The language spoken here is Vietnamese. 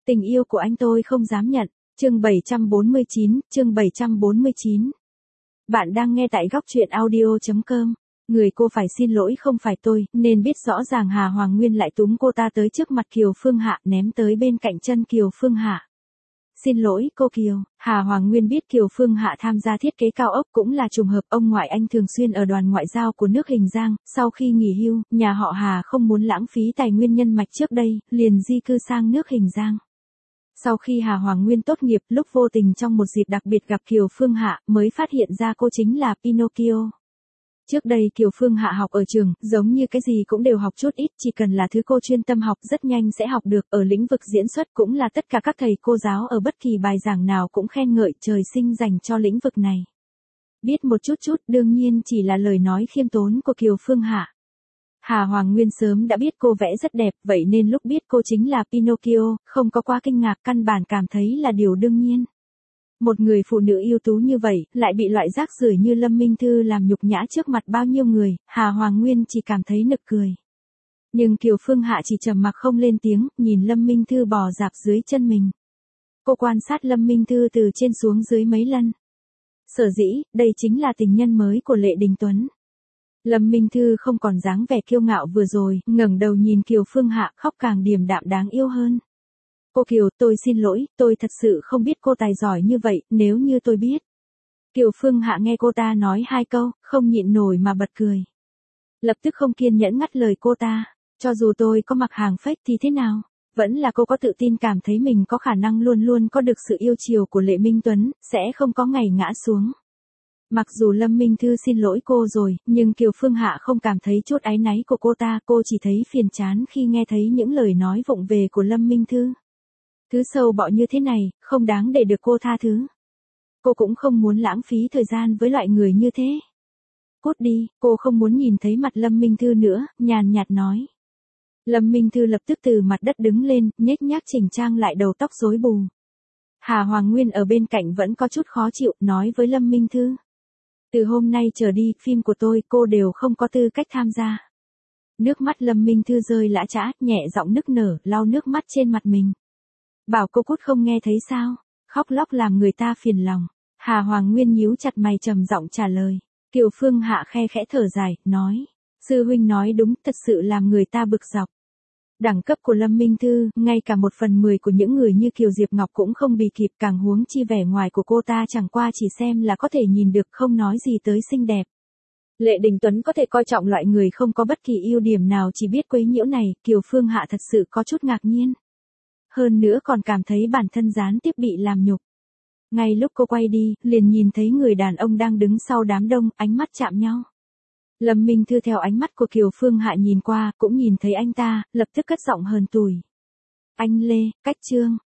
Tình yêu của anh tôi không dám nhận. Chương 749. Bạn đang nghe tại góc truyện audio.com. Người cô phải xin lỗi không phải tôi, nên biết rõ ràng Hà Hoàng Nguyên lại túm cô ta tới trước mặt Kiều Phương Hạ, ném tới bên cạnh chân Kiều Phương Hạ. Xin lỗi cô Kiều. Hà Hoàng Nguyên biết Kiều Phương Hạ tham gia thiết kế cao ốc cũng là trùng hợp, ông ngoại anh thường xuyên ở đoàn ngoại giao của nước Hình Giang, sau khi nghỉ hưu, nhà họ Hà không muốn lãng phí tài nguyên nhân mạch trước đây, liền di cư sang nước Hình Giang. Sau khi Hà Hoàng Nguyên tốt nghiệp, lúc vô tình trong một dịp đặc biệt gặp Kiều Phương Hạ, mới phát hiện ra cô chính là Pinocchio. Trước đây Kiều Phương Hạ học ở trường, giống như cái gì cũng đều học chút ít, chỉ cần là thứ cô chuyên tâm học rất nhanh sẽ học được, ở lĩnh vực diễn xuất cũng là tất cả các thầy cô giáo ở bất kỳ bài giảng nào cũng khen ngợi trời sinh dành cho lĩnh vực này. Biết một chút đương nhiên chỉ là lời nói khiêm tốn của Kiều Phương Hạ. Hà Hoàng Nguyên sớm đã biết cô vẽ rất đẹp, vậy nên lúc biết cô chính là Pinocchio, không có quá kinh ngạc, căn bản cảm thấy là điều đương nhiên. Một người phụ nữ ưu tú như vậy, lại bị loại rác rưởi như Lâm Minh Thư làm nhục nhã trước mặt bao nhiêu người, Hà Hoàng Nguyên chỉ cảm thấy nực cười. Nhưng Kiều Phương Hạ chỉ trầm mặc không lên tiếng, nhìn Lâm Minh Thư bò rạp dưới chân mình. Cô quan sát Lâm Minh Thư từ trên xuống dưới mấy lần. Sở dĩ, đây chính là tình nhân mới của Lệ Đình Tuấn. Lâm Minh Thư không còn dáng vẻ kiêu ngạo vừa rồi, ngẩng đầu nhìn Kiều Phương Hạ, khóc càng điềm đạm đáng yêu hơn. Cô Kiều, tôi xin lỗi, tôi thật sự không biết cô tài giỏi như vậy, nếu như tôi biết. Kiều Phương Hạ nghe cô ta nói hai câu, không nhịn nổi mà bật cười. Lập tức không kiên nhẫn ngắt lời cô ta, cho dù tôi có mặc hàng fake thì thế nào? Vẫn là cô có tự tin cảm thấy mình có khả năng luôn luôn có được sự yêu chiều của Lệ Minh Tuấn, sẽ không có ngày ngã xuống. Mặc dù Lâm Minh Thư xin lỗi cô rồi, nhưng Kiều Phương Hạ không cảm thấy chút áy náy của cô ta, cô chỉ thấy phiền chán khi nghe thấy những lời nói vụng về của Lâm Minh Thư. Thứ sâu bọ như thế này, không đáng để được cô tha thứ. Cô cũng không muốn lãng phí thời gian với loại người như thế. Cút đi, cô không muốn nhìn thấy mặt Lâm Minh Thư nữa, nhàn nhạt nói. Lâm Minh Thư lập tức từ mặt đất đứng lên, nhếch nhác chỉnh trang lại đầu tóc rối bù. Hà Hoàng Nguyên ở bên cạnh vẫn có chút khó chịu, nói với Lâm Minh Thư. Từ hôm nay trở đi, phim của tôi, cô đều không có tư cách tham gia. Nước mắt Lâm Minh Thư rơi lã chã, nhẹ giọng nức nở, lau nước mắt trên mặt mình. Bảo cô cút không nghe thấy sao, khóc lóc làm người ta phiền lòng. Hà Hoàng Nguyên nhíu chặt mày trầm giọng trả lời. Kiều Phương Hạ khe khẽ thở dài, nói. Sư huynh nói đúng, thật sự làm người ta bực dọc. Đẳng cấp của Lâm Minh Thư, ngay cả 1/10 của những người như Kiều Diệp Ngọc cũng không bì kịp, càng huống chi vẻ ngoài của cô ta chẳng qua chỉ xem là có thể nhìn được, không nói gì tới xinh đẹp. Lệ Đình Tuấn có thể coi trọng loại người không có bất kỳ ưu điểm nào chỉ biết quấy nhiễu này, Kiều Phương Hạ thật sự có chút ngạc nhiên. Hơn nữa còn cảm thấy bản thân gián tiếp bị làm nhục. Ngay lúc cô quay đi, liền nhìn thấy người đàn ông đang đứng sau đám đông, ánh mắt chạm nhau. Lâm Minh Thư theo ánh mắt của Kiều Phương Hạ nhìn qua, cũng nhìn thấy anh ta, lập tức cất giọng hờn tủi. Anh Lê, cách Trương,